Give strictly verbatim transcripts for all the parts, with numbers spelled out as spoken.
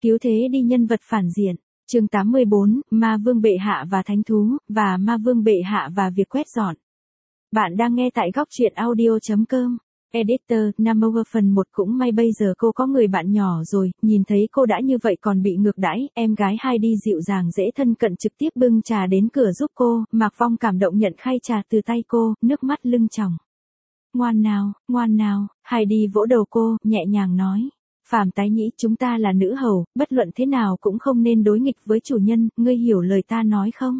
Cứu thế đi nhân vật phản diện. Chương tám mươi bốn, Ma Vương bệ hạ và thánh thú, và Ma Vương bệ hạ và việc quét dọn. Bạn đang nghe tại góc truyện audio chấm com. Editor, Number phần một. Cũng may bây giờ cô có người bạn nhỏ rồi, nhìn thấy cô đã như vậy còn bị ngược đãi, em gái Heidi dịu dàng dễ thân cận trực tiếp bưng trà đến cửa giúp cô, Mạc Vong cảm động nhận khay trà từ tay cô, nước mắt lưng tròng. Ngoan nào, ngoan nào, Heidi vỗ đầu cô, nhẹ nhàng nói. Phàm tái nhĩ, chúng ta là nữ hầu, bất luận thế nào cũng không nên đối nghịch với chủ nhân, ngươi hiểu lời ta nói không?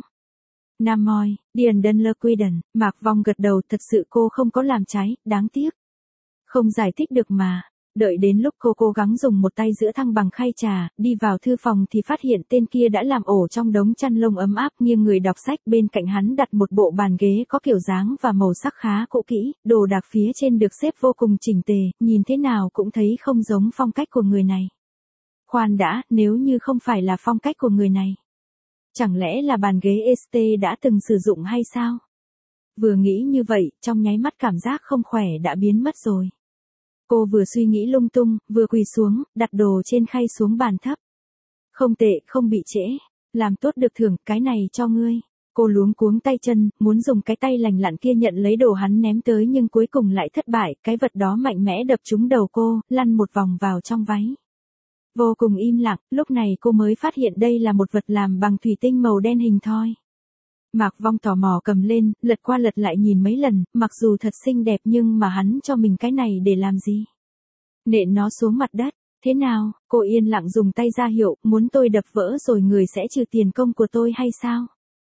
Nam Moi, Điền Đơn Lơ Quy Đần, Mạc Vong gật đầu, thật sự cô không có làm trái, đáng tiếc. Không giải thích được mà. Đợi đến lúc cô cố gắng dùng một tay giữa thăng bằng khay trà, đi vào thư phòng thì phát hiện tên kia đã làm ổ trong đống chăn lông ấm áp nghiêng người đọc sách, bên cạnh hắn đặt một bộ bàn ghế có kiểu dáng và màu sắc khá cũ kỹ, đồ đạc phía trên được xếp vô cùng chỉnh tề, nhìn thế nào cũng thấy không giống phong cách của người này. Khoan đã, nếu như không phải là phong cách của người này, chẳng lẽ là bàn ghế ét tê đã từng sử dụng hay sao? Vừa nghĩ như vậy, trong nháy mắt cảm giác không khỏe đã biến mất rồi. Cô vừa suy nghĩ lung tung, vừa quỳ xuống, đặt đồ trên khay xuống bàn thấp. Không tệ, không bị trễ. Làm tốt được thưởng, cái này cho ngươi. Cô luống cuống tay chân, muốn dùng cái tay lành lặn kia nhận lấy đồ hắn ném tới nhưng cuối cùng lại thất bại, cái vật đó mạnh mẽ đập trúng đầu cô, lăn một vòng vào trong váy. Vô cùng im lặng, lúc này cô mới phát hiện đây là một vật làm bằng thủy tinh màu đen hình thoi. Mạc Vong tò mò cầm lên, lật qua lật lại nhìn mấy lần, mặc dù thật xinh đẹp nhưng mà hắn cho mình cái này để làm gì? Nện nó xuống mặt đất, thế nào, cô yên lặng dùng tay ra hiệu, muốn tôi đập vỡ rồi người sẽ trừ tiền công của tôi hay sao?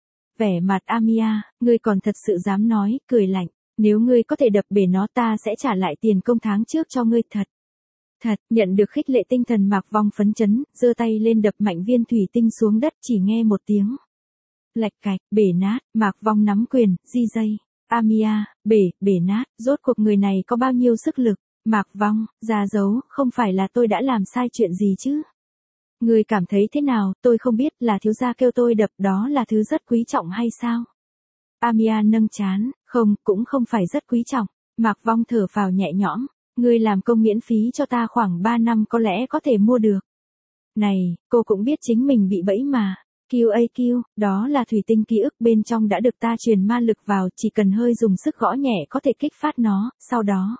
Vẻ mặt Amia, ngươi còn thật sự dám nói, cười lạnh, nếu ngươi có thể đập bể nó ta sẽ trả lại tiền công tháng trước cho ngươi thật. Thật, nhận được khích lệ tinh thần Mạc Vong phấn chấn, giơ tay lên đập mạnh viên thủy tinh xuống đất chỉ nghe một tiếng. Lạch cạch, bể nát, Mạc Vong nắm quyền, di dây. Amia, bể, bể nát, rốt cuộc người này có bao nhiêu sức lực? Mạc Vong, ra dấu, không phải là tôi đã làm sai chuyện gì chứ? Người cảm thấy thế nào, tôi không biết, là thiếu gia kêu tôi đập, đó là thứ rất quý trọng hay sao? Amia nâng trán, không, cũng không phải rất quý trọng. Mạc Vong thở phào nhẹ nhõm, người làm công miễn phí cho ta khoảng ba năm có lẽ có thể mua được. Này, cô cũng biết chính mình bị bẫy mà. quy a quy, đó là thủy tinh ký ức bên trong đã được ta truyền ma lực vào, chỉ cần hơi dùng sức gõ nhẹ có thể kích phát nó, sau đó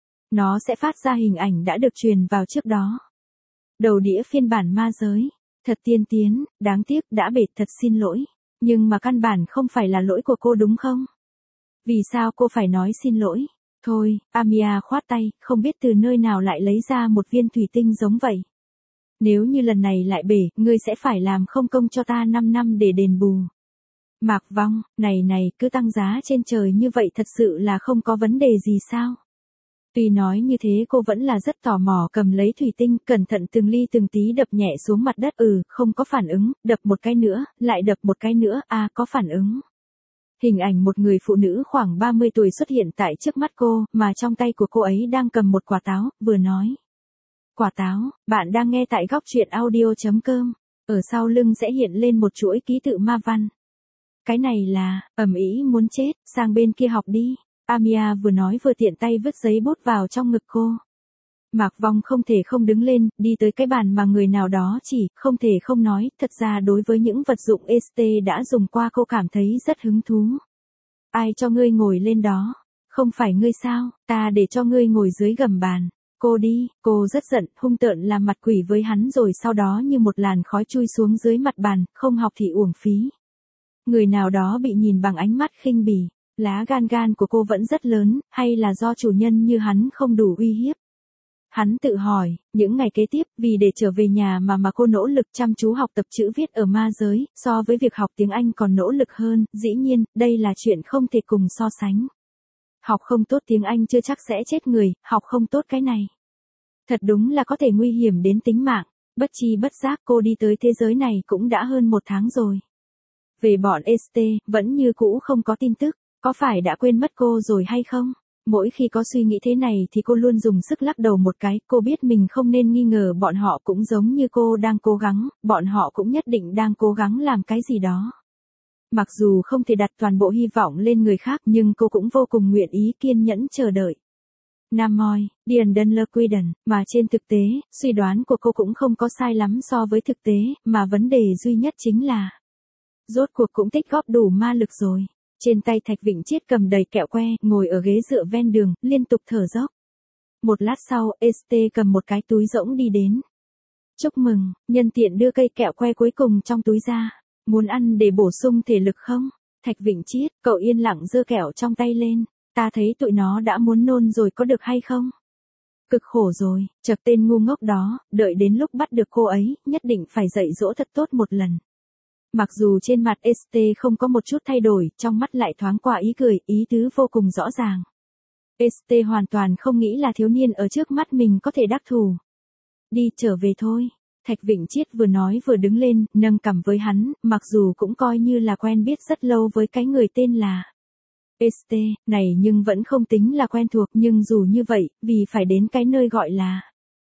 nó sẽ phát ra hình ảnh đã được truyền vào trước đó. Đầu đĩa phiên bản ma giới, thật tiên tiến, đáng tiếc đã bể, thật xin lỗi. Nhưng mà căn bản không phải là lỗi của cô đúng không? Vì sao cô phải nói xin lỗi? Thôi, Amia khoát tay, không biết từ nơi nào lại lấy ra một viên thủy tinh giống vậy. Nếu như lần này lại bể, ngươi sẽ phải làm không công cho ta năm năm để đền bù. Mạc Vong, này này, cứ tăng giá trên trời như vậy thật sự là không có vấn đề gì sao? Tuy nói như thế cô vẫn là rất tò mò, cầm lấy thủy tinh, cẩn thận từng ly từng tí đập nhẹ xuống mặt đất, ừ, không có phản ứng, đập một cái nữa, lại đập một cái nữa, à, có phản ứng. Hình ảnh một người phụ nữ khoảng ba mươi tuổi xuất hiện tại trước mắt cô, mà trong tay của cô ấy đang cầm một quả táo, vừa nói. Quả táo, bạn đang nghe tại góc truyện audio chấm com. Ở sau lưng sẽ hiện lên một chuỗi ký tự ma văn. Cái này là, ầm ĩ muốn chết, sang bên kia học đi. Amia vừa nói vừa tiện tay vứt giấy bút vào trong ngực cô. Mạc Vong không thể không đứng lên, đi tới cái bàn mà người nào đó chỉ, không thể không nói, thật ra đối với những vật dụng ét tê đã dùng qua cô cảm thấy rất hứng thú. Ai cho ngươi ngồi lên đó? Không phải ngươi sao, ta để cho ngươi ngồi dưới gầm bàn. Cô đi, cô rất giận, hung tợn làm mặt quỷ với hắn rồi sau đó như một làn khói chui xuống dưới mặt bàn, không học thì uổng phí. Người nào đó bị nhìn bằng ánh mắt khinh bỉ, lá gan gan của cô vẫn rất lớn, hay là do chủ nhân như hắn không đủ uy hiếp? Hắn tự hỏi, những ngày kế tiếp, vì để trở về nhà mà mà cô nỗ lực chăm chú học tập chữ viết ở ma giới, so với việc học tiếng Anh còn nỗ lực hơn, dĩ nhiên, đây là chuyện không thể cùng so sánh. Học không tốt tiếng Anh chưa chắc sẽ chết người, học không tốt cái này. Thật đúng là có thể nguy hiểm đến tính mạng, bất chi bất giác cô đi tới thế giới này cũng đã hơn một tháng rồi. Về bọn ét tê, vẫn như cũ không có tin tức, có phải đã quên mất cô rồi hay không? Mỗi khi có suy nghĩ thế này thì cô luôn dùng sức lắc đầu một cái, cô biết mình không nên nghi ngờ bọn họ cũng giống như cô đang cố gắng, bọn họ cũng nhất định đang cố gắng làm cái gì đó. Mặc dù không thể đặt toàn bộ hy vọng lên người khác nhưng cô cũng vô cùng nguyện ý kiên nhẫn chờ đợi. Nam Moi, Điền Đơn Lơ Quy Đần, mà trên thực tế, suy đoán của cô cũng không có sai lắm so với thực tế, mà vấn đề duy nhất chính là rốt cuộc cũng tích góp đủ ma lực rồi. Trên tay Thạch Vịnh Chiết cầm đầy kẹo que, ngồi ở ghế dựa ven đường, liên tục thở dốc. Một lát sau, ét tê cầm một cái túi rỗng đi đến. Chúc mừng, nhân tiện đưa cây kẹo que cuối cùng trong túi ra. Muốn ăn để bổ sung thể lực không? Thạch Vịnh Chiết, cậu yên lặng giơ kẹo trong tay lên. Ta thấy tụi nó đã muốn nôn rồi, có được hay không? Cực khổ rồi, chật tên ngu ngốc đó, đợi đến lúc bắt được cô ấy, nhất định phải dạy dỗ thật tốt một lần. Mặc dù trên mặt ét tê không có một chút thay đổi, trong mắt lại thoáng qua ý cười, ý tứ vô cùng rõ ràng. ét tê hoàn toàn không nghĩ là thiếu niên ở trước mắt mình có thể đắc thủ. Đi trở về thôi. Thạch Vịnh Chiết vừa nói vừa đứng lên, nâng cằm với hắn, mặc dù cũng coi như là quen biết rất lâu với cái người tên là ét tê, này nhưng vẫn không tính là quen thuộc, nhưng dù như vậy, vì phải đến cái nơi gọi là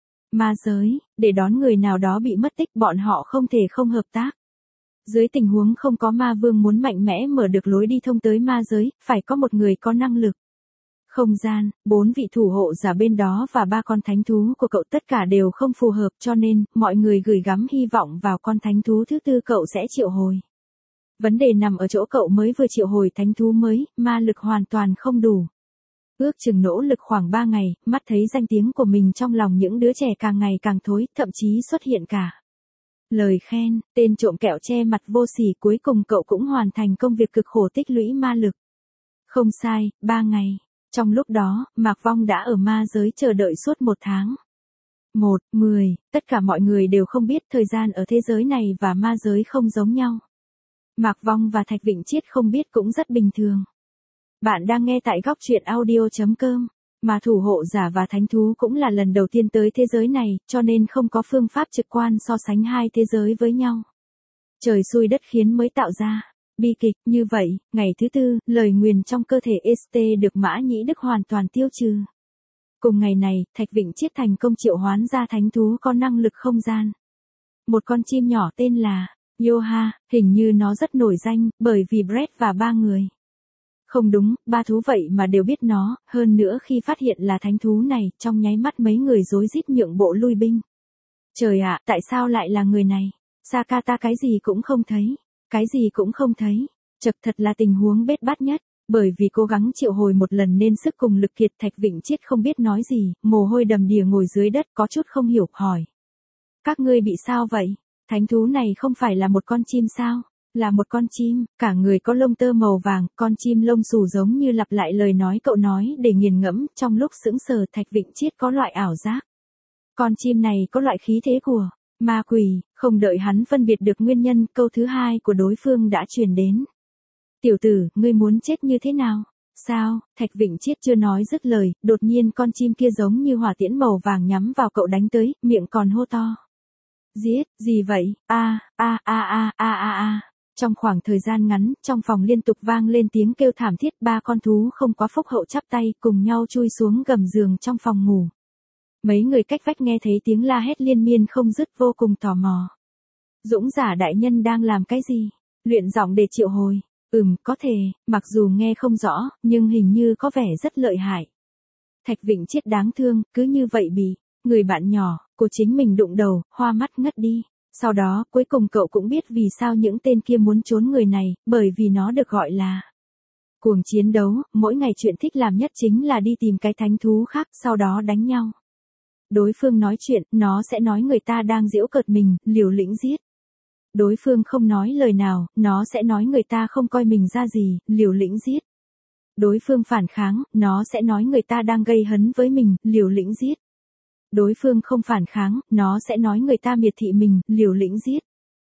ma giới, để đón người nào đó bị mất tích, bọn họ không thể không hợp tác. Dưới tình huống không có ma vương muốn mạnh mẽ mở được lối đi thông tới ma giới, phải có một người có năng lực. Không gian, bốn vị thủ hộ giả bên đó và ba con thánh thú của cậu tất cả đều không phù hợp, cho nên, mọi người gửi gắm hy vọng vào con thánh thú thứ tư cậu sẽ triệu hồi. Vấn đề nằm ở chỗ cậu mới vừa triệu hồi thánh thú mới, ma lực hoàn toàn không đủ. Ước chừng nỗ lực khoảng ba ngày, mắt thấy danh tiếng của mình trong lòng những đứa trẻ càng ngày càng thối, thậm chí xuất hiện cả lời khen, tên trộm kẹo che mặt vô sỉ, cuối cùng cậu cũng hoàn thành công việc cực khổ tích lũy ma lực. Không sai, ba ngày. Trong lúc đó, Mạc Vong đã ở ma giới chờ đợi suốt một tháng. Một, mười, tất cả mọi người đều không biết thời gian ở thế giới này và ma giới không giống nhau. Mạc Vong và Thạch Vịnh Chiết không biết cũng rất bình thường. Bạn đang nghe tại góc truyện audio chấm com, mà thủ hộ giả và thánh thú cũng là lần đầu tiên tới thế giới này, cho nên không có phương pháp trực quan so sánh hai thế giới với nhau. Trời xui đất khiến mới tạo ra bi kịch. Như vậy, ngày thứ tư, lời nguyền trong cơ thể ét tê được Mã Nhĩ Đức hoàn toàn tiêu trừ. Cùng ngày này, Thạch Vịnh Chiết thành công triệu hoán ra thánh thú có năng lực không gian. Một con chim nhỏ tên là Yoha, hình như nó rất nổi danh, bởi vì Brett và ba người. Không đúng, ba thú vậy mà đều biết nó, hơn nữa khi phát hiện là thánh thú này, trong nháy mắt mấy người rối rít nhượng bộ lui binh. Trời ạ, tại sao lại là người này? Sakata cái gì cũng không thấy. Cái gì cũng không thấy. Chật, thật là tình huống bết bát nhất. Bởi vì cố gắng triệu hồi một lần nên sức cùng lực kiệt, Thạch Vịnh Chiết không biết nói gì, mồ hôi đầm đìa ngồi dưới đất có chút không hiểu, hỏi. Các ngươi bị sao vậy? Thánh thú này không phải là một con chim sao? Là một con chim, cả người có lông tơ màu vàng, con chim lông xù giống như lặp lại lời nói cậu nói để nghiền ngẫm, trong lúc sững sờ Thạch Vịnh Chiết có loại ảo giác. Con chim này có loại khí thế của ma quỷ, không đợi hắn phân biệt được nguyên nhân, câu thứ hai của đối phương đã truyền đến. Tiểu tử, ngươi muốn chết như thế nào? Sao? Thạch Vịnh Chiết chưa nói dứt lời, đột nhiên con chim kia giống như hỏa tiễn màu vàng nhắm vào cậu đánh tới, miệng còn hô to. Giết, gì vậy? A, a a a a a a. Trong khoảng thời gian ngắn, trong phòng liên tục vang lên tiếng kêu thảm thiết, ba con thú không quá phúc hậu chắp tay, cùng nhau chui xuống gầm giường trong phòng ngủ. Mấy người cách vách nghe thấy tiếng la hét liên miên không dứt, vô cùng tò mò. Dũng giả đại nhân đang làm cái gì? Luyện giọng để triệu hồi. Ừm, có thể, mặc dù nghe không rõ, nhưng hình như có vẻ rất lợi hại. Thạch Vịnh Chiết đáng thương, cứ như vậy bị người bạn nhỏ của chính mình đụng đầu, hoa mắt ngất đi. Sau đó, cuối cùng cậu cũng biết vì sao những tên kia muốn trốn người này, bởi vì nó được gọi là cuồng chiến đấu, mỗi ngày chuyện thích làm nhất chính là đi tìm cái thánh thú khác, sau đó đánh nhau. Đối phương nói chuyện, nó sẽ nói người ta đang giễu cợt mình, liều lĩnh giết. Đối phương không nói lời nào, nó sẽ nói người ta không coi mình ra gì, liều lĩnh giết. Đối phương phản kháng, nó sẽ nói người ta đang gây hấn với mình, liều lĩnh giết. Đối phương không phản kháng, nó sẽ nói người ta miệt thị mình, liều lĩnh giết.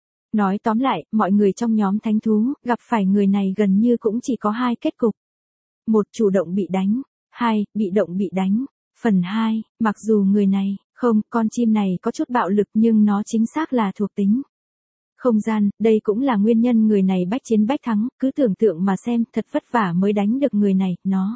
Nói tóm lại, mọi người trong nhóm thánh thú, gặp phải người này gần như cũng chỉ có hai kết cục. Một, chủ động bị đánh. Hai, bị động bị đánh. Phần hai, mặc dù người này, không, con chim này có chút bạo lực nhưng nó chính xác là thuộc tính không gian, đây cũng là nguyên nhân người này bách chiến bách thắng, cứ tưởng tượng mà xem, thật vất vả mới đánh được người này, nó.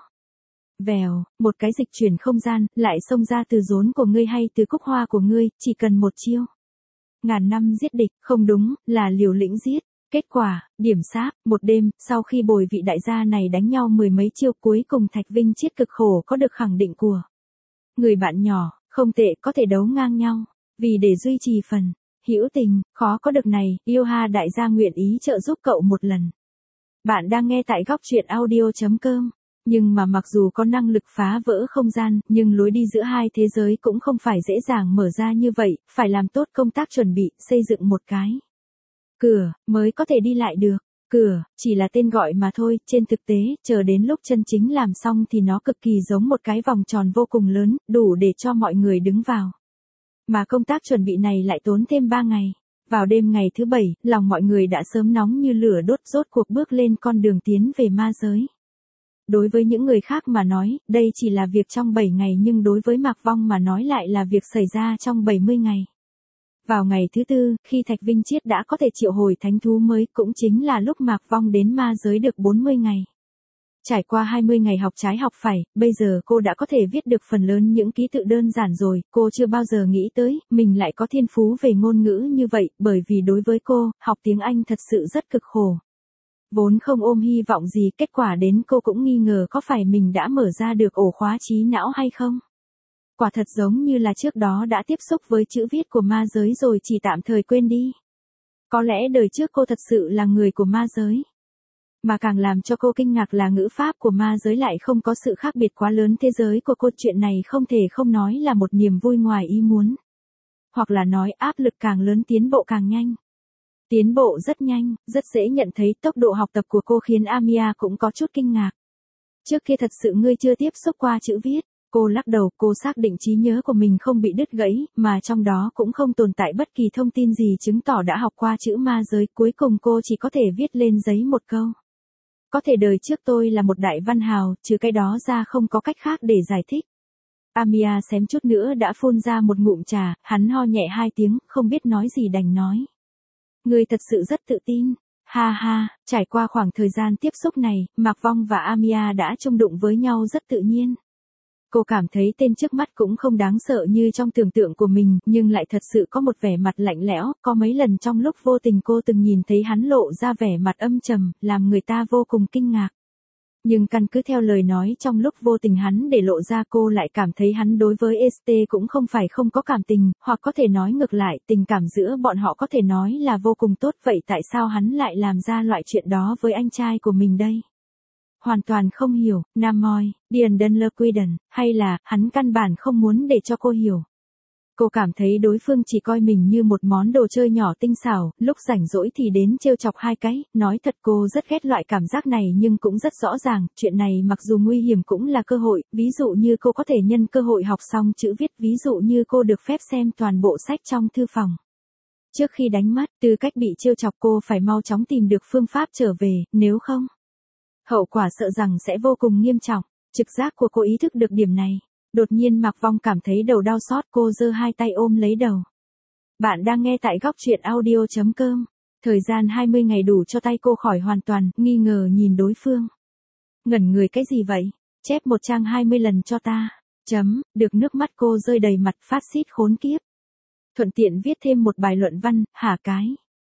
Vèo, một cái dịch chuyển không gian, lại xông ra từ rốn của ngươi hay từ cúc hoa của ngươi, chỉ cần một chiêu. Ngàn năm giết địch, không đúng, là liều lĩnh giết. Kết quả, điểm sáp, một đêm, sau khi bồi vị đại gia này đánh nhau mười mấy chiêu, cuối cùng Thạch Vinh Chiết cực khổ có được khẳng định của Người bạn nhỏ, không tệ, có thể đấu ngang nhau. Vì để duy trì phần hữu tình, khó có được này, yêu ha đại gia nguyện ý trợ giúp cậu một lần. Bạn đang nghe tại góc truyện audio.com. Nhưng mà mặc dù có năng lực phá vỡ không gian, nhưng lối đi giữa hai thế giới cũng không phải dễ dàng mở ra như vậy, phải làm tốt công tác chuẩn bị, xây dựng một cái cửa, mới có thể đi lại được. Cửa, chỉ là tên gọi mà thôi, trên thực tế, chờ đến lúc chân chính làm xong thì nó cực kỳ giống một cái vòng tròn vô cùng lớn, đủ để cho mọi người đứng vào. Mà công tác chuẩn bị này lại tốn thêm ba ngày. Vào đêm ngày thứ bảy, lòng mọi người đã sớm nóng như lửa đốt, rốt cuộc bước lên con đường tiến về ma giới. Đối với những người khác mà nói, đây chỉ là việc trong bảy ngày nhưng đối với Mạc Vong mà nói lại là việc xảy ra trong bảy mươi ngày. Vào ngày thứ tư, khi Thạch Vinh Chiết đã có thể triệu hồi thánh thú mới, cũng chính là lúc Mạc Vong đến ma giới được bốn mươi ngày. Trải qua hai mươi ngày học trái học phải, bây giờ cô đã có thể viết được phần lớn những ký tự đơn giản rồi, cô chưa bao giờ nghĩ tới, mình lại có thiên phú về ngôn ngữ như vậy, bởi vì đối với cô, học tiếng Anh thật sự rất cực khổ. Vốn không ôm hy vọng gì, kết quả đến cô cũng nghi ngờ có phải mình đã mở ra được ổ khóa trí não hay không. Quả thật giống như là trước đó đã tiếp xúc với chữ viết của ma giới rồi chỉ tạm thời quên đi. Có lẽ đời trước cô thật sự là người của ma giới. Mà càng làm cho cô kinh ngạc là ngữ pháp của ma giới lại không có sự khác biệt quá lớn thế giới của cô. Chuyện này không thể không nói là một niềm vui ngoài ý muốn. Hoặc là nói áp lực càng lớn tiến bộ càng nhanh. Tiến bộ rất nhanh, rất dễ nhận thấy tốc độ học tập của cô khiến Amia cũng có chút kinh ngạc. Trước kia thật sự ngươi chưa tiếp xúc qua chữ viết. Cô lắc đầu, cô xác định trí nhớ của mình không bị đứt gãy, mà trong đó cũng không tồn tại bất kỳ thông tin gì chứng tỏ đã học qua chữ ma giới. Cuối cùng cô chỉ có thể viết lên giấy một câu. Có thể đời trước tôi là một đại văn hào, trừ cái đó ra không có cách khác để giải thích. Amia xém chút nữa đã phun ra một ngụm trà, hắn ho nhẹ hai tiếng, không biết nói gì đành nói. Người thật sự rất tự tin. Ha ha, trải qua khoảng thời gian tiếp xúc này, Mạc Vong và Amia đã chung đụng với nhau rất tự nhiên. Cô cảm thấy tên trước mắt cũng không đáng sợ như trong tưởng tượng của mình, nhưng lại thật sự có một vẻ mặt lạnh lẽo, có mấy lần trong lúc vô tình cô từng nhìn thấy hắn lộ ra vẻ mặt âm trầm, làm người ta vô cùng kinh ngạc. Nhưng căn cứ theo lời nói trong lúc vô tình hắn để lộ ra, cô lại cảm thấy hắn đối với ét tê cũng không phải không có cảm tình, hoặc có thể nói ngược lại, tình cảm giữa bọn họ có thể nói là vô cùng tốt, vậy tại sao hắn lại làm ra loại chuyện đó với anh trai của mình đây? Hoàn toàn không hiểu, Nam Moi, Điền Đơn Lơ Quy Đần, hay là, hắn căn bản không muốn để cho cô hiểu. Cô cảm thấy đối phương chỉ coi mình như một món đồ chơi nhỏ tinh xảo, lúc rảnh rỗi thì đến trêu chọc hai cái, nói thật cô rất ghét loại cảm giác này nhưng cũng rất rõ ràng, chuyện này mặc dù nguy hiểm cũng là cơ hội, ví dụ như cô có thể nhân cơ hội học xong chữ viết, ví dụ như cô được phép xem toàn bộ sách trong thư phòng. Trước khi đánh mất, từ cách bị trêu chọc cô phải mau chóng tìm được phương pháp trở về, nếu không, hậu quả sợ rằng sẽ vô cùng nghiêm trọng. Trực giác của cô ý thức được điểm này. Đột nhiên Mạc Vong cảm thấy đầu đau xót, cô giơ hai tay ôm lấy đầu. Bạn đang nghe tại góc truyện audio.com. Thời gian hai mươi ngày đủ cho tay cô khỏi hoàn toàn, nghi ngờ nhìn đối phương. Ngẩn người cái gì vậy? Chép một trang hai mươi lần cho ta. Chấm, được nước mắt cô rơi đầy mặt, phát xít khốn kiếp. Thuận tiện viết thêm một bài luận văn, hả cái?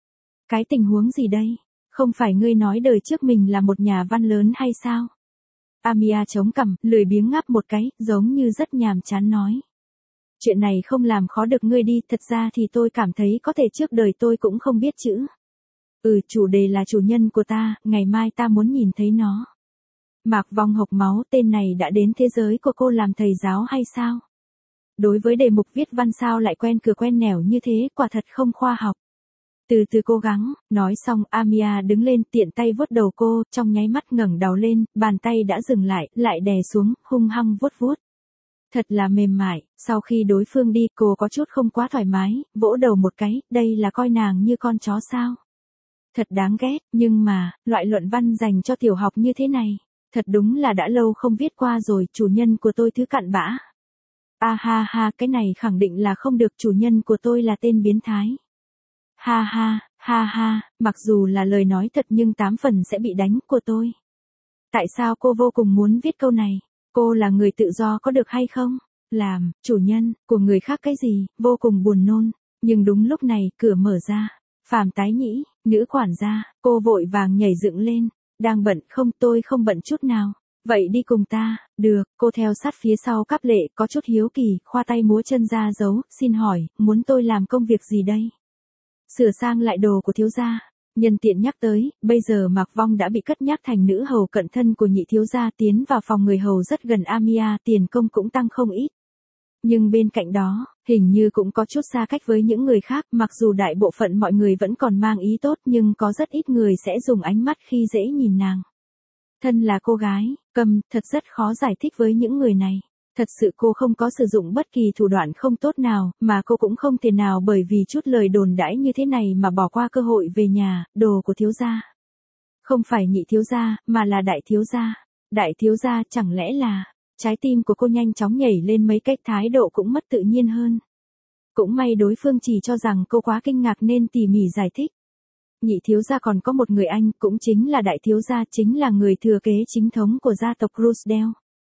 Cái tình huống gì đây? Không phải ngươi nói đời trước mình là một nhà văn lớn hay sao? Amia chống cằm, lười biếng ngáp một cái, giống như rất nhàm chán nói. Chuyện này không làm khó được ngươi đi, thật ra thì tôi cảm thấy có thể trước đời tôi cũng không biết chữ. Ừ, chủ đề là chủ nhân của ta, ngày mai ta muốn nhìn thấy nó. Mạc Vong hộc máu, tên này đã đến thế giới của cô làm thầy giáo hay sao? Đối với đề mục viết văn sao lại quen cửa quen nẻo như thế, quả thật không khoa học. Từ từ cố gắng, nói xong Amia đứng lên tiện tay vuốt đầu cô, trong nháy mắt ngẩng đầu lên, bàn tay đã dừng lại, lại đè xuống, hung hăng vuốt vuốt. Thật là mềm mại, sau khi đối phương đi cô có chút không quá thoải mái, vỗ đầu một cái, đây là coi nàng như con chó sao. Thật đáng ghét, nhưng mà, loại luận văn dành cho tiểu học như thế này, thật đúng là đã lâu không viết qua rồi, chủ nhân của tôi thứ cặn bã. A ha ha, cái này khẳng định là không được, chủ nhân của tôi là tên biến thái. Ha ha, ha ha, mặc dù là lời nói thật nhưng tám phần sẽ bị đánh của tôi. Tại sao cô vô cùng muốn viết câu này? Cô là người tự do có được hay không? Làm, chủ nhân, của người khác cái gì, vô cùng buồn nôn. Nhưng đúng lúc này, cửa mở ra. Phàm Tái Nhĩ, nữ quản gia, cô vội vàng nhảy dựng lên. Đang bận không, tôi không bận chút nào. Vậy đi cùng ta, được, cô theo sát phía sau Cáp Lệ, có chút hiếu kỳ, khoa tay múa chân ra dấu, xin hỏi, muốn tôi làm công việc gì đây? Sửa sang lại đồ của thiếu gia. Nhân tiện nhắc tới, bây giờ Mạc Vong đã bị cất nhắc thành nữ hầu cận thân của nhị thiếu gia, tiến vào phòng người hầu rất gần Amia, tiền công cũng tăng không ít. Nhưng bên cạnh đó, hình như cũng có chút xa cách với những người khác, mặc dù đại bộ phận mọi người vẫn còn mang ý tốt nhưng có rất ít người sẽ dùng ánh mắt khi dễ nhìn nàng. Thân là cô gái, Cầm, thật rất khó giải thích với những người này. Thật sự cô không có sử dụng bất kỳ thủ đoạn không tốt nào, mà cô cũng không thể nào bởi vì chút lời đồn đãi như thế này mà bỏ qua cơ hội về nhà, đồ của thiếu gia. Không phải nhị thiếu gia, mà là đại thiếu gia. Đại thiếu gia chẳng lẽ là... Trái tim của cô nhanh chóng nhảy lên mấy cách, thái độ cũng mất tự nhiên hơn. Cũng may đối phương chỉ cho rằng cô quá kinh ngạc nên tỉ mỉ giải thích. Nhị thiếu gia còn có một người anh, cũng chính là đại thiếu gia, chính là người thừa kế chính thống của gia tộc Roosdale.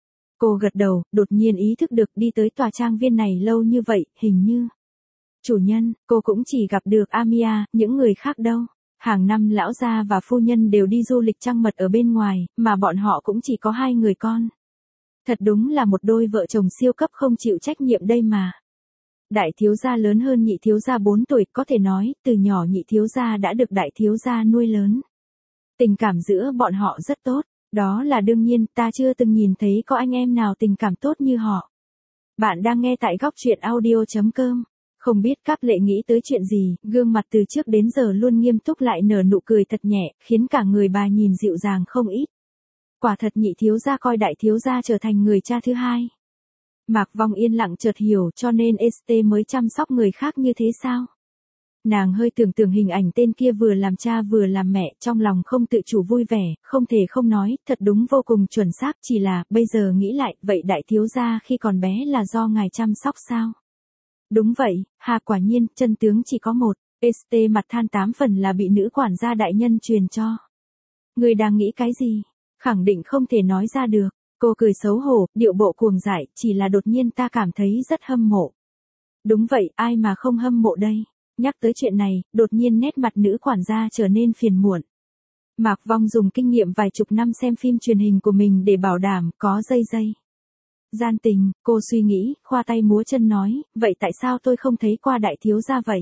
Cô gật đầu, đột nhiên ý thức được đi tới tòa trang viên này lâu như vậy, hình như. Chủ nhân, cô cũng chỉ gặp được Amia, những người khác đâu. Hàng năm lão gia và phu nhân đều đi du lịch trăng mật ở bên ngoài, mà bọn họ cũng chỉ có hai người con. Thật đúng là một đôi vợ chồng siêu cấp không chịu trách nhiệm đây mà. Đại thiếu gia lớn hơn nhị thiếu gia bốn tuổi, có thể nói, từ nhỏ nhị thiếu gia đã được đại thiếu gia nuôi lớn. Tình cảm giữa bọn họ rất tốt, đó là đương nhiên, ta chưa từng nhìn thấy có anh em nào tình cảm tốt như họ. Bạn đang nghe tại góc truyện audio chấm com. Không biết Cáp Lệ nghĩ tới chuyện gì, gương mặt từ trước đến giờ luôn nghiêm túc lại nở nụ cười thật nhẹ, khiến cả người bà nhìn dịu dàng không ít. Quả thật nhị thiếu gia coi đại thiếu gia trở thành người cha thứ hai. Mạc Vong yên lặng chợt hiểu, cho nên ét tê mới chăm sóc người khác như thế sao? Nàng hơi tưởng tượng hình ảnh tên kia vừa làm cha vừa làm mẹ, trong lòng không tự chủ vui vẻ, không thể không nói, thật đúng vô cùng chuẩn xác, chỉ là, bây giờ nghĩ lại, vậy đại thiếu gia khi còn bé là do ngài chăm sóc sao? Đúng vậy, hà quả nhiên, chân tướng chỉ có một, ét tê mặt than tám phần là bị nữ quản gia đại nhân truyền cho. Người đang nghĩ cái gì? Khẳng định không thể nói ra được. Cô cười xấu hổ, điệu bộ cuồng dại, chỉ là đột nhiên ta cảm thấy rất hâm mộ. Đúng vậy, ai mà không hâm mộ đây. Nhắc tới chuyện này, đột nhiên nét mặt nữ quản gia trở nên phiền muộn. Mạc Vong dùng kinh nghiệm vài chục năm xem phim truyền hình của mình để bảo đảm có dây dây gian tình, cô suy nghĩ, khoa tay múa chân nói, vậy tại sao tôi không thấy qua đại thiếu gia vậy?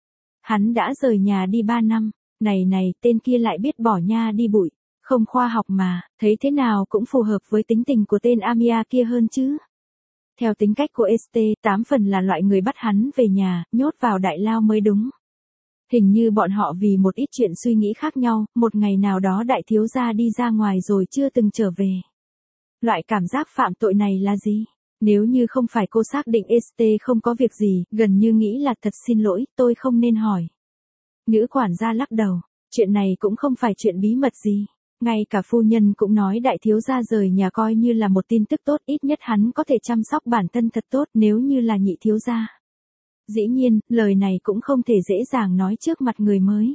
Hắn đã rời nhà đi ba năm, này này, tên kia lại biết bỏ nha đi bụi. Không khoa học mà, thấy thế nào cũng phù hợp với tính tình của tên Amia kia hơn chứ. Theo tính cách của ét tê, tám phần là loại người bắt hắn về nhà, nhốt vào đại lao mới đúng. Hình như bọn họ vì một ít chuyện suy nghĩ khác nhau, một ngày nào đó đại thiếu gia đi ra ngoài rồi chưa từng trở về. Loại cảm giác phạm tội này là gì? Nếu như không phải cô xác định ét tê không có việc gì, gần như nghĩ là thật xin lỗi, tôi không nên hỏi. Nữ quản gia lắc đầu, chuyện này cũng không phải chuyện bí mật gì. Ngay cả phu nhân cũng nói đại thiếu gia rời nhà coi như là một tin tức tốt, ít nhất hắn có thể chăm sóc bản thân thật tốt nếu như là nhị thiếu gia. Dĩ nhiên, lời này cũng không thể dễ dàng nói trước mặt người mới.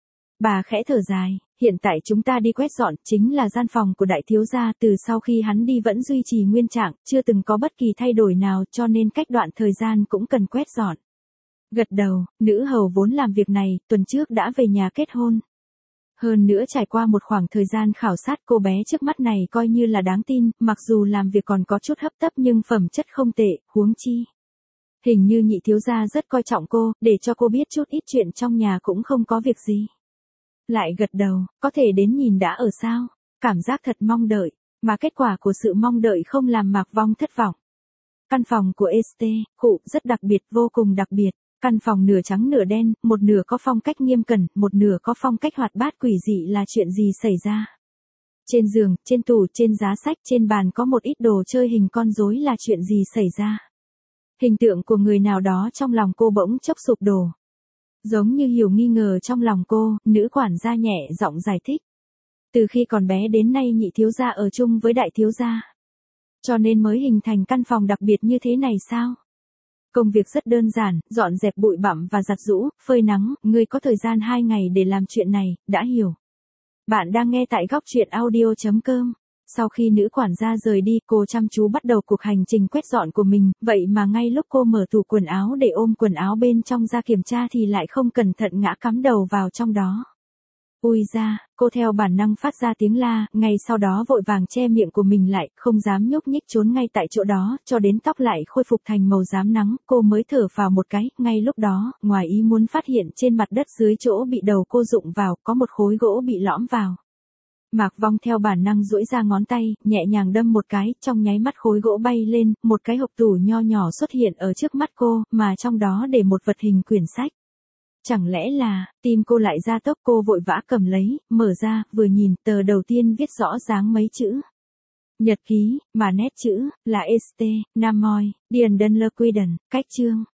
Bà khẽ thở dài, hiện tại chúng ta đi quét dọn, chính là gian phòng của đại thiếu gia, từ sau khi hắn đi vẫn duy trì nguyên trạng, chưa từng có bất kỳ thay đổi nào, cho nên cách đoạn thời gian cũng cần quét dọn. Gật đầu, nữ hầu vốn làm việc này, tuần trước đã về nhà kết hôn. Hơn nữa trải qua một khoảng thời gian khảo sát, cô bé trước mắt này coi như là đáng tin, mặc dù làm việc còn có chút hấp tấp nhưng phẩm chất không tệ, huống chi. Hình như nhị thiếu gia rất coi trọng cô, để cho cô biết chút ít chuyện trong nhà cũng không có việc gì. Lại gật đầu, có thể đến nhìn đã ở sao, cảm giác thật mong đợi, mà kết quả của sự mong đợi không làm Mạc Vong thất vọng. Căn phòng của ét tê, cụ, rất đặc biệt, vô cùng đặc biệt. Căn phòng nửa trắng nửa đen, một nửa có phong cách nghiêm cẩn, một nửa có phong cách hoạt bát quỷ dị là chuyện gì xảy ra. Trên giường, trên tủ, trên giá sách, trên bàn có một ít đồ chơi hình con rối là chuyện gì xảy ra. Hình tượng của người nào đó trong lòng cô bỗng chốc sụp đổ. Giống như hiểu nghi ngờ trong lòng cô, nữ quản gia nhẹ giọng giải thích. Từ khi còn bé đến nay nhị thiếu gia ở chung với đại thiếu gia. Cho nên mới hình thành căn phòng đặc biệt như thế này sao? Công việc rất đơn giản, dọn dẹp bụi bặm và giặt giũ, phơi nắng, ngươi có thời gian hai ngày để làm chuyện này, đã hiểu. Bạn đang nghe tại góc truyện audio chấm com. Sau khi nữ quản gia rời đi, cô chăm chú bắt đầu cuộc hành trình quét dọn của mình, vậy mà ngay lúc cô mở tủ quần áo để ôm quần áo bên trong ra kiểm tra thì lại không cẩn thận ngã cắm đầu vào trong đó. Ui da, cô theo bản năng phát ra tiếng la, ngay sau đó vội vàng che miệng của mình lại, không dám nhúc nhích trốn ngay tại chỗ đó, cho đến tóc lại khôi phục thành màu rám nắng, cô mới thở phào một cái, ngay lúc đó, ngoài ý muốn phát hiện trên mặt đất dưới chỗ bị đầu cô rụng vào, có một khối gỗ bị lõm vào. Mạc Vong theo bản năng duỗi ra ngón tay, nhẹ nhàng đâm một cái, trong nháy mắt khối gỗ bay lên, một cái hộp tủ nho nhỏ xuất hiện ở trước mắt cô, mà trong đó để một vật hình quyển sách. Chẳng lẽ là, tim cô lại ra tốc, cô vội vã cầm lấy, mở ra, vừa nhìn, tờ đầu tiên viết rõ dáng mấy chữ. Nhật ký, mà nét chữ, là Este, Nam Moi, Dien Den Le Quiden, cách chương.